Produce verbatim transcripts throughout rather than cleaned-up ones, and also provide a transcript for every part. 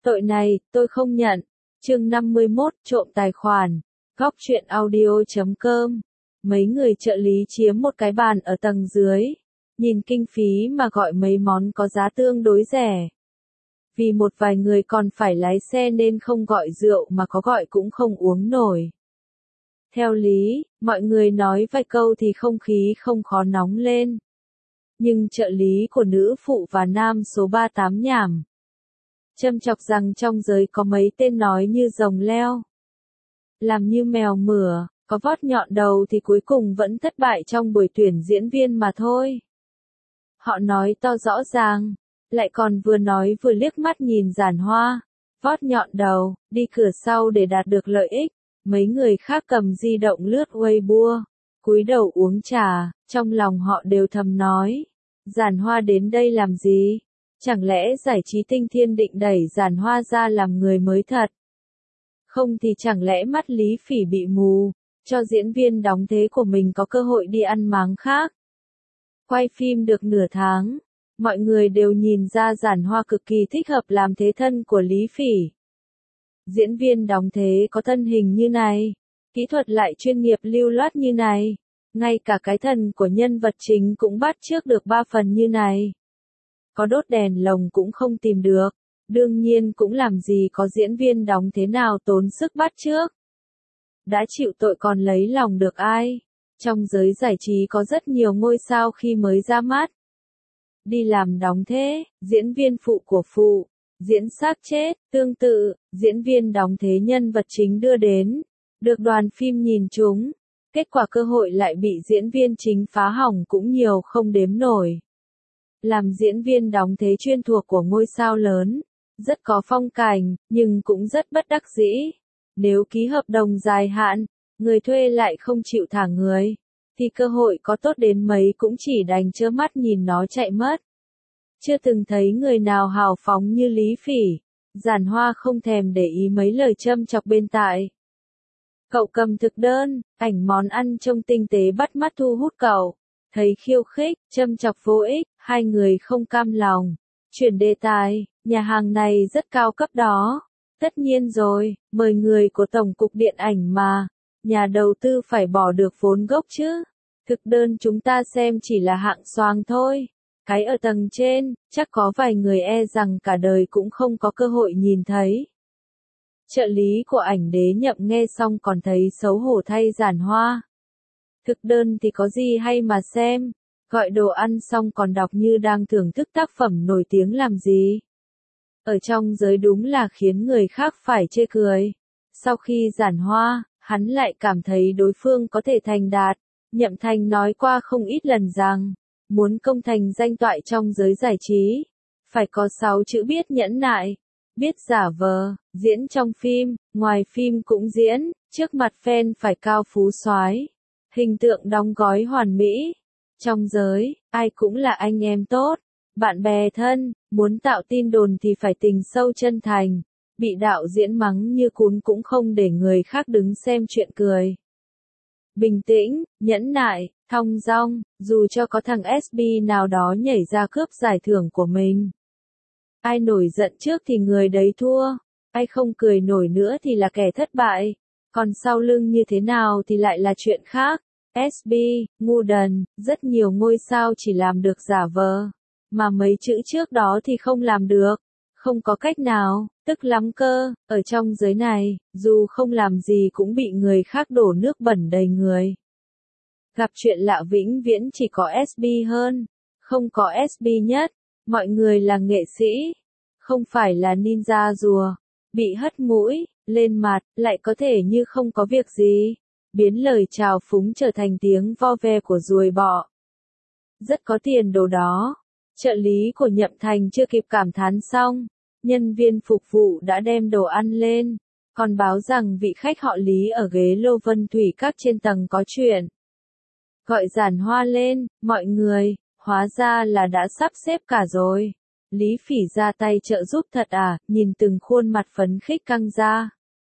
Tội này, tôi không nhận. Chương năm mươi mốt, trộm tài khoản. Góc truyện audio chấm com. Mấy người trợ lý chiếm một cái bàn ở tầng dưới. Nhìn kinh phí mà gọi mấy món có giá tương đối rẻ. Vì một vài người còn phải lái xe nên không gọi rượu mà có gọi cũng không uống nổi. Theo lý, mọi người nói vài câu thì không khí không khó nóng lên. Nhưng trợ lý của nữ phụ và nam số ba mươi tám nhảm. Châm chọc rằng trong giới có mấy tên nói như rồng leo. Làm như mèo mửa, có vót nhọn đầu thì cuối cùng vẫn thất bại trong buổi tuyển diễn viên mà thôi. Họ nói to rõ ràng, lại còn vừa nói vừa liếc mắt nhìn Giản Hoa, vót nhọn đầu, đi cửa sau để đạt được lợi ích. Mấy người khác cầm di động lướt Weibo, cúi đầu uống trà, trong lòng họ đều thầm nói. Giản Hoa đến đây làm gì? Chẳng lẽ giải trí Tinh Thiên định đẩy Giản Hoa ra làm người mới thật? Không thì chẳng lẽ mắt Lý Phỉ bị mù, cho diễn viên đóng thế của mình có cơ hội đi ăn máng khác? Quay phim được nửa tháng, mọi người đều nhìn ra Giản Hoa cực kỳ thích hợp làm thế thân của Lý Phỉ. Diễn viên đóng thế có thân hình như này, kỹ thuật lại chuyên nghiệp lưu loát như này, ngay cả cái thần của nhân vật chính cũng bắt chước được ba phần như này. Có đốt đèn lồng cũng không tìm được, đương nhiên cũng làm gì có diễn viên đóng thế nào tốn sức bắt chước. Đã chịu tội còn lấy lòng được ai? Trong giới giải trí có rất nhiều ngôi sao khi mới ra mắt. Đi làm đóng thế, diễn viên phụ của phụ, diễn xác chết, tương tự, diễn viên đóng thế nhân vật chính đưa đến, được đoàn phim nhìn trúng, kết quả cơ hội lại bị diễn viên chính phá hỏng cũng nhiều không đếm nổi. Làm diễn viên đóng thế chuyên thuộc của ngôi sao lớn, rất có phong cảnh, nhưng cũng rất bất đắc dĩ. Nếu ký hợp đồng dài hạn, người thuê lại không chịu thả người, thì cơ hội có tốt đến mấy cũng chỉ đành trơ mắt nhìn nó chạy mất. Chưa từng thấy người nào hào phóng như Lý Phỉ, Giản Hoa không thèm để ý mấy lời châm chọc bên tại. Cậu cầm thực đơn, ảnh món ăn trông tinh tế bắt mắt thu hút cậu. Thấy khiêu khích, châm chọc vô ích, hai người không cam lòng. Chuyển đề tài, nhà hàng này rất cao cấp đó. Tất nhiên rồi, mời người của Tổng cục Điện ảnh mà. Nhà đầu tư phải bỏ được vốn gốc chứ. Thực đơn chúng ta xem chỉ là hạng xoàng thôi. Cái ở tầng trên, chắc có vài người e rằng cả đời cũng không có cơ hội nhìn thấy. Trợ lý của ảnh đế Nhậm nghe xong còn thấy xấu hổ thay Giản Hoa. Thực đơn thì có gì hay mà xem, gọi đồ ăn xong còn đọc như đang thưởng thức tác phẩm nổi tiếng làm gì. Ở trong giới đúng là khiến người khác phải chê cười. Sau khi Giản Hoa, hắn lại cảm thấy đối phương có thể thành đạt. Nhậm Thành nói qua không ít lần rằng, muốn công thành danh toại trong giới giải trí, phải có sáu chữ biết nhẫn nại, biết giả vờ, diễn trong phim, ngoài phim cũng diễn, trước mặt fan phải cao phú soái, hình tượng đóng gói hoàn mỹ. Trong giới, ai cũng là anh em tốt, bạn bè thân, muốn tạo tin đồn thì phải tình sâu chân thành, bị đạo diễn mắng như cún cũng không để người khác đứng xem chuyện cười. Bình tĩnh, nhẫn nại, thong dong, dù cho có thằng ét bê nào đó nhảy ra cướp giải thưởng của mình. Ai nổi giận trước thì người đấy thua, ai không cười nổi nữa thì là kẻ thất bại, còn sau lưng như thế nào thì lại là chuyện khác. ét bê, ngu đần, rất nhiều ngôi sao chỉ làm được giả vờ, mà mấy chữ trước đó thì không làm được, không có cách nào, tức lắm cơ, ở trong giới này, dù không làm gì cũng bị người khác đổ nước bẩn đầy người. Gặp chuyện lạ vĩnh viễn chỉ có ét bê hơn, không có ét bê nhất, mọi người là nghệ sĩ, không phải là ninja rùa, bị hất mũi, lên mặt, lại có thể như không có việc gì, biến lời chào phúng trở thành tiếng vo ve của ruồi bọ. Rất có tiền đồ đó. Trợ lý của Nhậm Thành chưa kịp cảm thán xong, nhân viên phục vụ đã đem đồ ăn lên, còn báo rằng vị khách họ Lý ở ghế Lô Vân Thủy Các trên tầng có chuyện. Gọi Giản Hoa lên, mọi người, hóa ra là đã sắp xếp cả rồi. Lý Phỉ ra tay trợ giúp thật à, nhìn từng khuôn mặt phấn khích căng ra.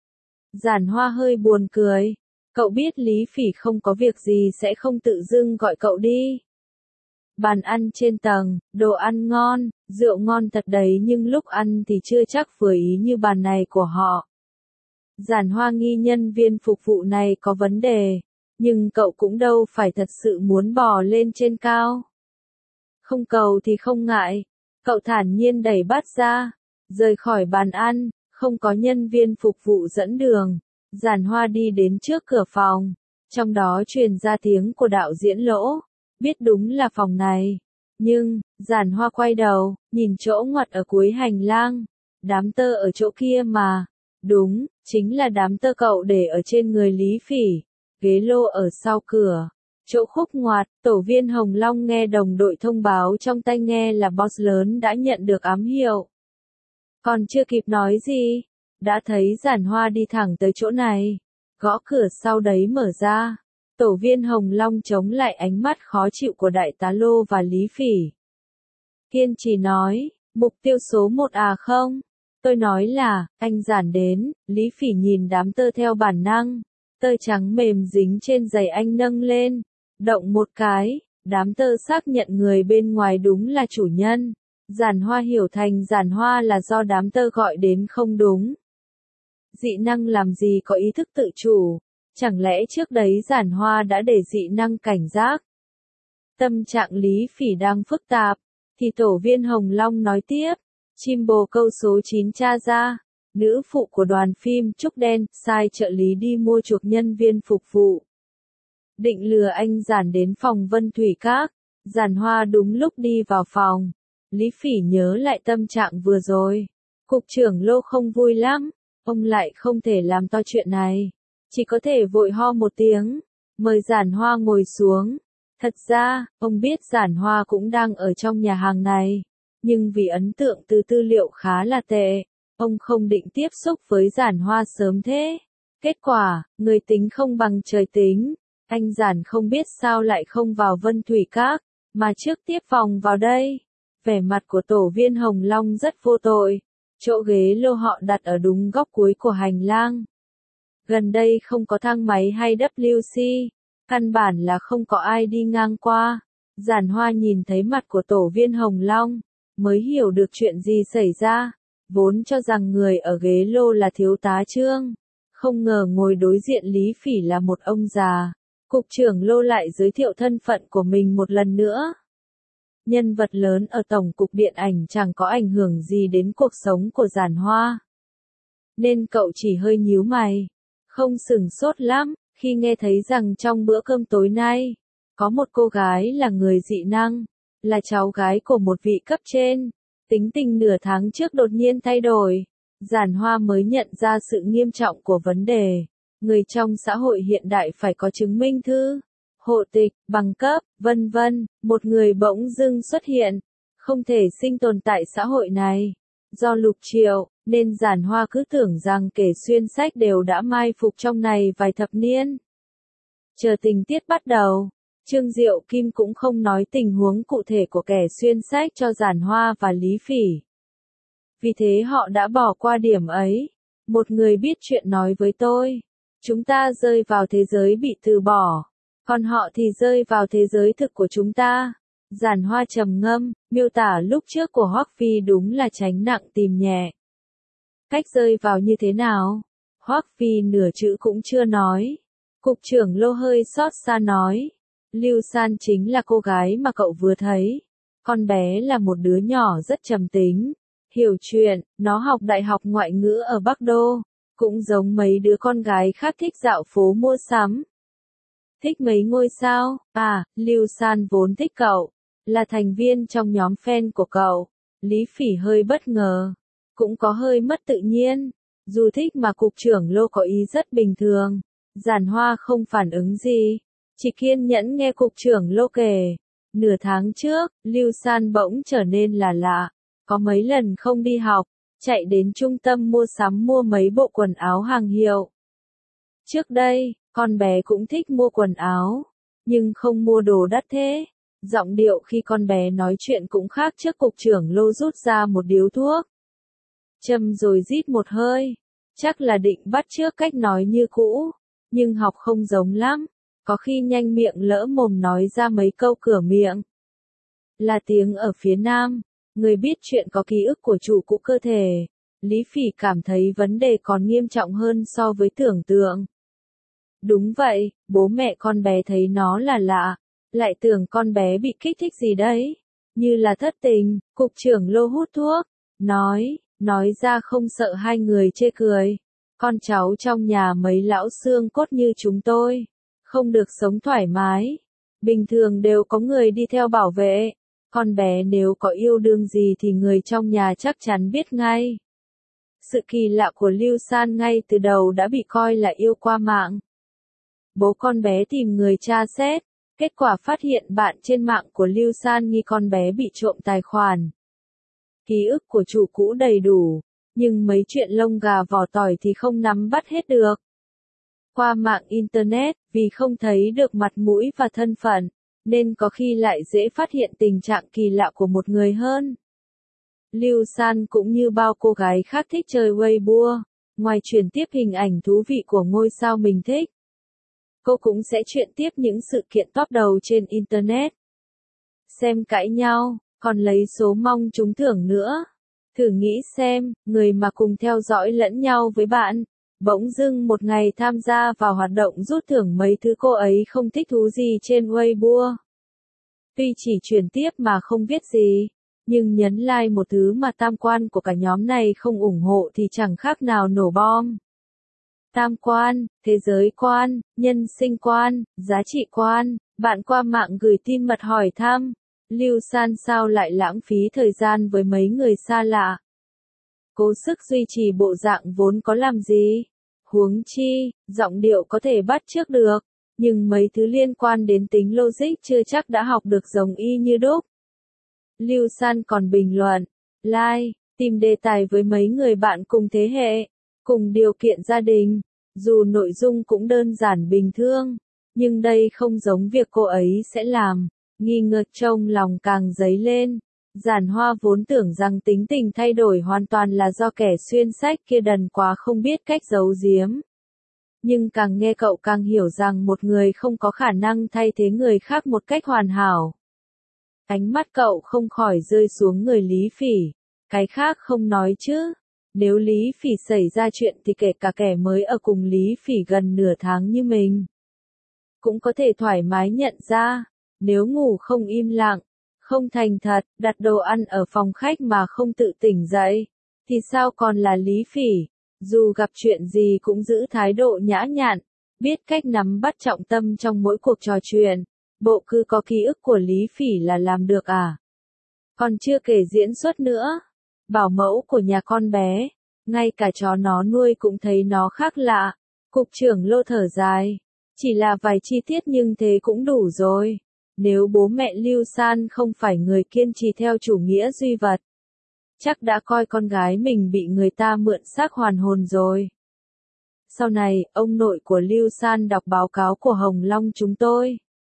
Giản Hoa hơi buồn cười, cậu biết Lý Phỉ không có việc gì sẽ không tự dưng gọi cậu đi. Bàn ăn trên tầng, đồ ăn ngon, rượu ngon thật đấy nhưng lúc ăn thì chưa chắc vừa ý như bàn này của họ. Giản Hoa nghi nhân viên phục vụ này có vấn đề, nhưng cậu cũng đâu phải thật sự muốn bò lên trên cao. Không cầu thì không ngại, cậu thản nhiên đẩy bát ra, rời khỏi bàn ăn, không có nhân viên phục vụ dẫn đường. Giản Hoa đi đến trước cửa phòng, trong đó truyền ra tiếng của đạo diễn Lỗ, biết đúng là phòng này. Nhưng, Giản Hoa quay đầu, nhìn chỗ ngoặt ở cuối hành lang, đám tơ ở chỗ kia mà. Đúng, chính là đám tơ cậu để ở trên người Lý Phỉ, ghế lô ở sau cửa. Chỗ khúc ngoặt, tổ viên Hồng Long nghe đồng đội thông báo trong tai nghe là boss lớn đã nhận được ám hiệu. Còn chưa kịp nói gì, đã thấy Giản Hoa đi thẳng tới chỗ này, gõ cửa sau đấy mở ra. Tổ viên Hồng Long chống lại ánh mắt khó chịu của đại tá Lô và Lý Phỉ. Kiên trì nói, mục tiêu số một à không? Tôi nói là, anh Giản đến. Lý Phỉ nhìn đám tơ theo bản năng, tơ trắng mềm dính trên giày anh nâng lên, động một cái, đám tơ xác nhận người bên ngoài đúng là chủ nhân. Giản Hoa hiểu thành Giản Hoa là do đám tơ gọi đến không đúng. Dị năng làm gì có ý thức tự chủ, chẳng lẽ trước đấy Giản Hoa đã để dị năng cảnh giác? Tâm trạng Lý Phỉ đang phức tạp, thì tổ viên Hồng Long nói tiếp, chim bồ câu số chín tra ra, nữ phụ của đoàn phim Trúc Đen, sai trợ lý đi mua chuộc nhân viên phục vụ. Định lừa anh Giản đến phòng Vân Thủy Các, Giản Hoa đúng lúc đi vào phòng. Lý Phỉ nhớ lại tâm trạng vừa rồi. Cục trưởng Lô không vui lắm, ông lại không thể làm to chuyện này. Chỉ có thể vội ho một tiếng, mời Giản Hoa ngồi xuống. Thật ra, ông biết Giản Hoa cũng đang ở trong nhà hàng này, nhưng vì ấn tượng từ tư liệu khá là tệ, ông không định tiếp xúc với Giản Hoa sớm thế. Kết quả, người tính không bằng trời tính, anh Giản không biết sao lại không vào Vân Thủy Các, mà trước tiếp phòng vào đây. Vẻ mặt của tổ viên Hồng Long rất vô tội, chỗ ghế lô họ đặt ở đúng góc cuối của hành lang. Gần đây không có thang máy hay W C, căn bản là không có ai đi ngang qua. Giản Hoa nhìn thấy mặt của tổ viên Hồng Long, mới hiểu được chuyện gì xảy ra. Vốn cho rằng người ở ghế lô là thiếu tá Trương, không ngờ ngồi đối diện Lý Phỉ là một ông già. Cục trưởng Lô lại giới thiệu thân phận của mình một lần nữa. Nhân vật lớn ở Tổng cục Điện ảnh chẳng có ảnh hưởng gì đến cuộc sống của Giản Hoa, nên cậu chỉ hơi nhíu mày, không sửng sốt lắm, khi nghe thấy rằng trong bữa cơm tối nay, có một cô gái là người dị năng, là cháu gái của một vị cấp trên, tính tình nửa tháng trước đột nhiên thay đổi. Giản Hoa mới nhận ra sự nghiêm trọng của vấn đề. Người trong xã hội hiện đại phải có chứng minh thư, hộ tịch, bằng cấp, vân vân, một người bỗng dưng xuất hiện, không thể sinh tồn tại xã hội này. Do Lục Triệu, nên Giản Hoa cứ tưởng rằng kẻ xuyên sách đều đã mai phục trong này vài thập niên. Chờ tình tiết bắt đầu, Trương Diệu Kim cũng không nói tình huống cụ thể của kẻ xuyên sách cho Giản Hoa và Lý Phỉ. Vì thế họ đã bỏ qua điểm ấy. Một người biết chuyện nói với tôi, chúng ta rơi vào thế giới bị từ bỏ, còn họ thì rơi vào thế giới thực của chúng ta. Giản Hoa trầm ngâm, miêu tả lúc trước của Hoắc Phi đúng là tránh nặng tìm nhẹ. Cách rơi vào như thế nào? Hoắc Phi nửa chữ cũng chưa nói. Cục trưởng Lô hơi xót xa nói, Lưu San chính là cô gái mà cậu vừa thấy. Con bé là một đứa nhỏ rất trầm tính, hiểu chuyện, nó học đại học ngoại ngữ ở Bắc Đô, cũng giống mấy đứa con gái khác thích dạo phố mua sắm. Thích mấy ngôi sao? À, Lưu San vốn thích cậu, là thành viên trong nhóm fan của cậu. Lý Phỉ hơi bất ngờ, cũng có hơi mất tự nhiên. Dù thích mà cục trưởng Lô có ý rất bình thường. Giản Hoa không phản ứng gì, chỉ kiên nhẫn nghe cục trưởng Lô kể. Nửa tháng trước, Lưu San bỗng trở nên là lạ, có mấy lần không đi học, chạy đến trung tâm mua sắm mua mấy bộ quần áo hàng hiệu. Trước đây, con bé cũng thích mua quần áo, nhưng không mua đồ đắt thế. Giọng điệu khi con bé nói chuyện cũng khác trước cục trưởng Lô rút ra một điếu thuốc. Châm rồi rít một hơi, chắc là định bắt chước cách nói như cũ, nhưng học không giống lắm, có khi nhanh miệng lỡ mồm nói ra mấy câu cửa miệng. Là tiếng ở phía nam. Người biết chuyện có ký ức của chủ cũ cơ thể. Lý Phỉ cảm thấy vấn đề còn nghiêm trọng hơn so với tưởng tượng. Đúng vậy, bố mẹ con bé thấy nó là lạ. Lại tưởng con bé bị kích thích gì đấy. Như là thất tình, cục trưởng Lô hút thuốc. Nói, nói ra không sợ hai người chê cười. Con cháu trong nhà mấy lão xương cốt như chúng tôi. Không được sống thoải mái. Bình thường đều có người đi theo bảo vệ. Con bé nếu có yêu đương gì thì người trong nhà chắc chắn biết ngay. Sự kỳ lạ của Lưu San ngay từ đầu đã bị coi là yêu qua mạng. Bố con bé tìm người tra xét. Kết quả phát hiện bạn trên mạng của Lưu San nghi con bé bị trộm tài khoản. Ký ức của chủ cũ đầy đủ, nhưng mấy chuyện lông gà vỏ tỏi thì không nắm bắt hết được. Qua mạng Internet, vì không thấy được mặt mũi và thân phận, nên có khi lại dễ phát hiện tình trạng kỳ lạ của một người hơn. Lưu San cũng như bao cô gái khác thích chơi Weibo, ngoài chuyển tiếp hình ảnh thú vị của ngôi sao mình thích. Cô cũng sẽ chuyển tiếp những sự kiện top đầu trên Internet. Xem cãi nhau, còn lấy số mong trúng thưởng nữa. Thử nghĩ xem, người mà cùng theo dõi lẫn nhau với bạn, bỗng dưng một ngày tham gia vào hoạt động rút thưởng mấy thứ cô ấy không thích thú gì trên Weibo. Tuy chỉ chuyển tiếp mà không biết gì, nhưng nhấn like một thứ mà tam quan của cả nhóm này không ủng hộ thì chẳng khác nào nổ bom. Tam quan, thế giới quan, nhân sinh quan, giá trị quan, bạn qua mạng gửi tin mật hỏi thăm. Lưu San sao lại lãng phí thời gian với mấy người xa lạ. Cố sức duy trì bộ dạng vốn có làm gì. Huống chi, giọng điệu có thể bắt chước được, nhưng mấy thứ liên quan đến tính logic chưa chắc đã học được giống y như đúc. Lưu San còn bình luận, like, tìm đề tài với mấy người bạn cùng thế hệ, cùng điều kiện gia đình, dù nội dung cũng đơn giản bình thường, nhưng đây không giống việc cô ấy sẽ làm. Nghi ngờ trong lòng càng dấy lên. Giản Hoa vốn tưởng rằng tính tình thay đổi hoàn toàn là do kẻ xuyên sách kia đần quá không biết cách giấu giếm. Nhưng càng nghe cậu càng hiểu rằng một người không có khả năng thay thế người khác một cách hoàn hảo. Ánh mắt cậu không khỏi rơi xuống người Lý Phỉ. Cái khác không nói chứ. Nếu Lý Phỉ xảy ra chuyện thì kể cả kẻ mới ở cùng Lý Phỉ gần nửa tháng như mình, cũng có thể thoải mái nhận ra. Nếu ngủ không im lặng, không thành thật, đặt đồ ăn ở phòng khách mà không tự tỉnh dậy, thì sao còn là Lý Phỉ? Dù gặp chuyện gì cũng giữ thái độ nhã nhặn, biết cách nắm bắt trọng tâm trong mỗi cuộc trò chuyện. Bộ cứ có ký ức của Lý Phỉ là làm được à? Còn chưa kể diễn xuất nữa. Bảo mẫu của nhà con bé, ngay cả chó nó nuôi cũng thấy nó khác lạ. Cục trưởng Lô thở dài. Chỉ là vài chi tiết nhưng thế cũng đủ rồi. Nếu bố mẹ Lưu San không phải người kiên trì theo chủ nghĩa duy vật, chắc đã coi con gái mình bị người ta mượn xác hoàn hồn rồi. Sau này, ông nội của Lưu San đọc báo cáo của Hồng Long chúng tôi.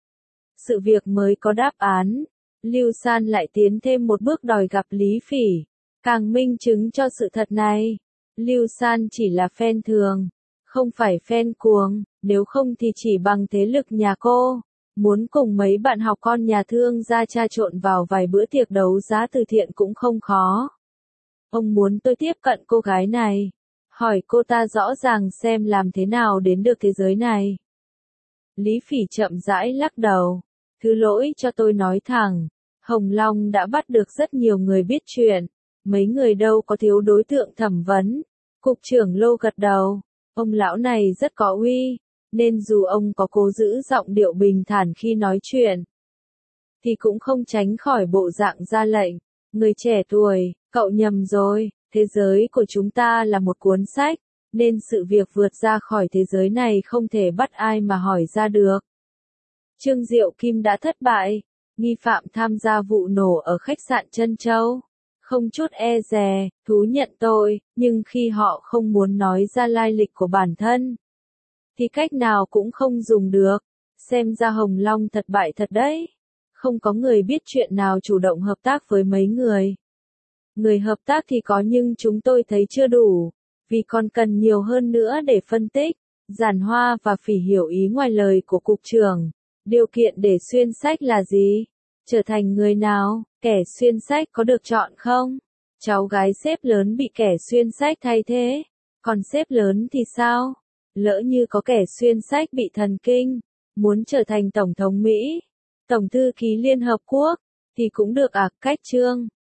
Sự việc mới có đáp án. Lưu San lại tiến thêm một bước đòi gặp Lý Phỉ. Càng minh chứng cho sự thật này. Lưu San chỉ là fan thường, không phải fan cuồng, nếu không thì chỉ bằng thế lực nhà cô. Muốn cùng mấy bạn học con nhà thương gia tra trộn vào vài bữa tiệc đấu giá từ thiện cũng không khó. Ông muốn tôi tiếp cận cô gái này, hỏi cô ta rõ ràng xem làm thế nào đến được thế giới này. Lý Phỉ chậm rãi lắc đầu. Thứ lỗi cho tôi nói thẳng, Hồng Long đã bắt được rất nhiều người biết chuyện, mấy người đâu có thiếu đối tượng thẩm vấn. Cục trưởng Lô gật đầu, ông lão này rất có uy. Nên dù ông có cố giữ giọng điệu bình thản khi nói chuyện, thì cũng không tránh khỏi bộ dạng ra lệnh. Người trẻ tuổi, cậu nhầm rồi, thế giới của chúng ta là một cuốn sách, nên sự việc vượt ra khỏi thế giới này không thể bắt ai mà hỏi ra được. Trương Diệu Kim đã thất bại, nghi phạm tham gia vụ nổ ở khách sạn Trân Châu. Không chút e dè, thú nhận tội, nhưng khi họ không muốn nói ra lai lịch của bản thân, thì cách nào cũng không dùng được. Xem ra Hồng Long thật bại thật đấy. Không có người biết chuyện nào chủ động hợp tác với mấy người. Người hợp tác thì có nhưng chúng tôi thấy chưa đủ, vì còn cần nhiều hơn nữa để phân tích. Giản Hoa và Phỉ hiểu ý ngoài lời của cục trưởng. Điều kiện để xuyên sách là gì? Trở thành người nào, kẻ xuyên sách có được chọn không? Cháu gái sếp lớn bị kẻ xuyên sách thay thế. Còn sếp lớn thì sao? Lỡ như có kẻ xuyên sách bị thần kinh, muốn trở thành Tổng thống Mỹ, Tổng thư ký Liên Hợp Quốc, thì cũng được à, cách chương.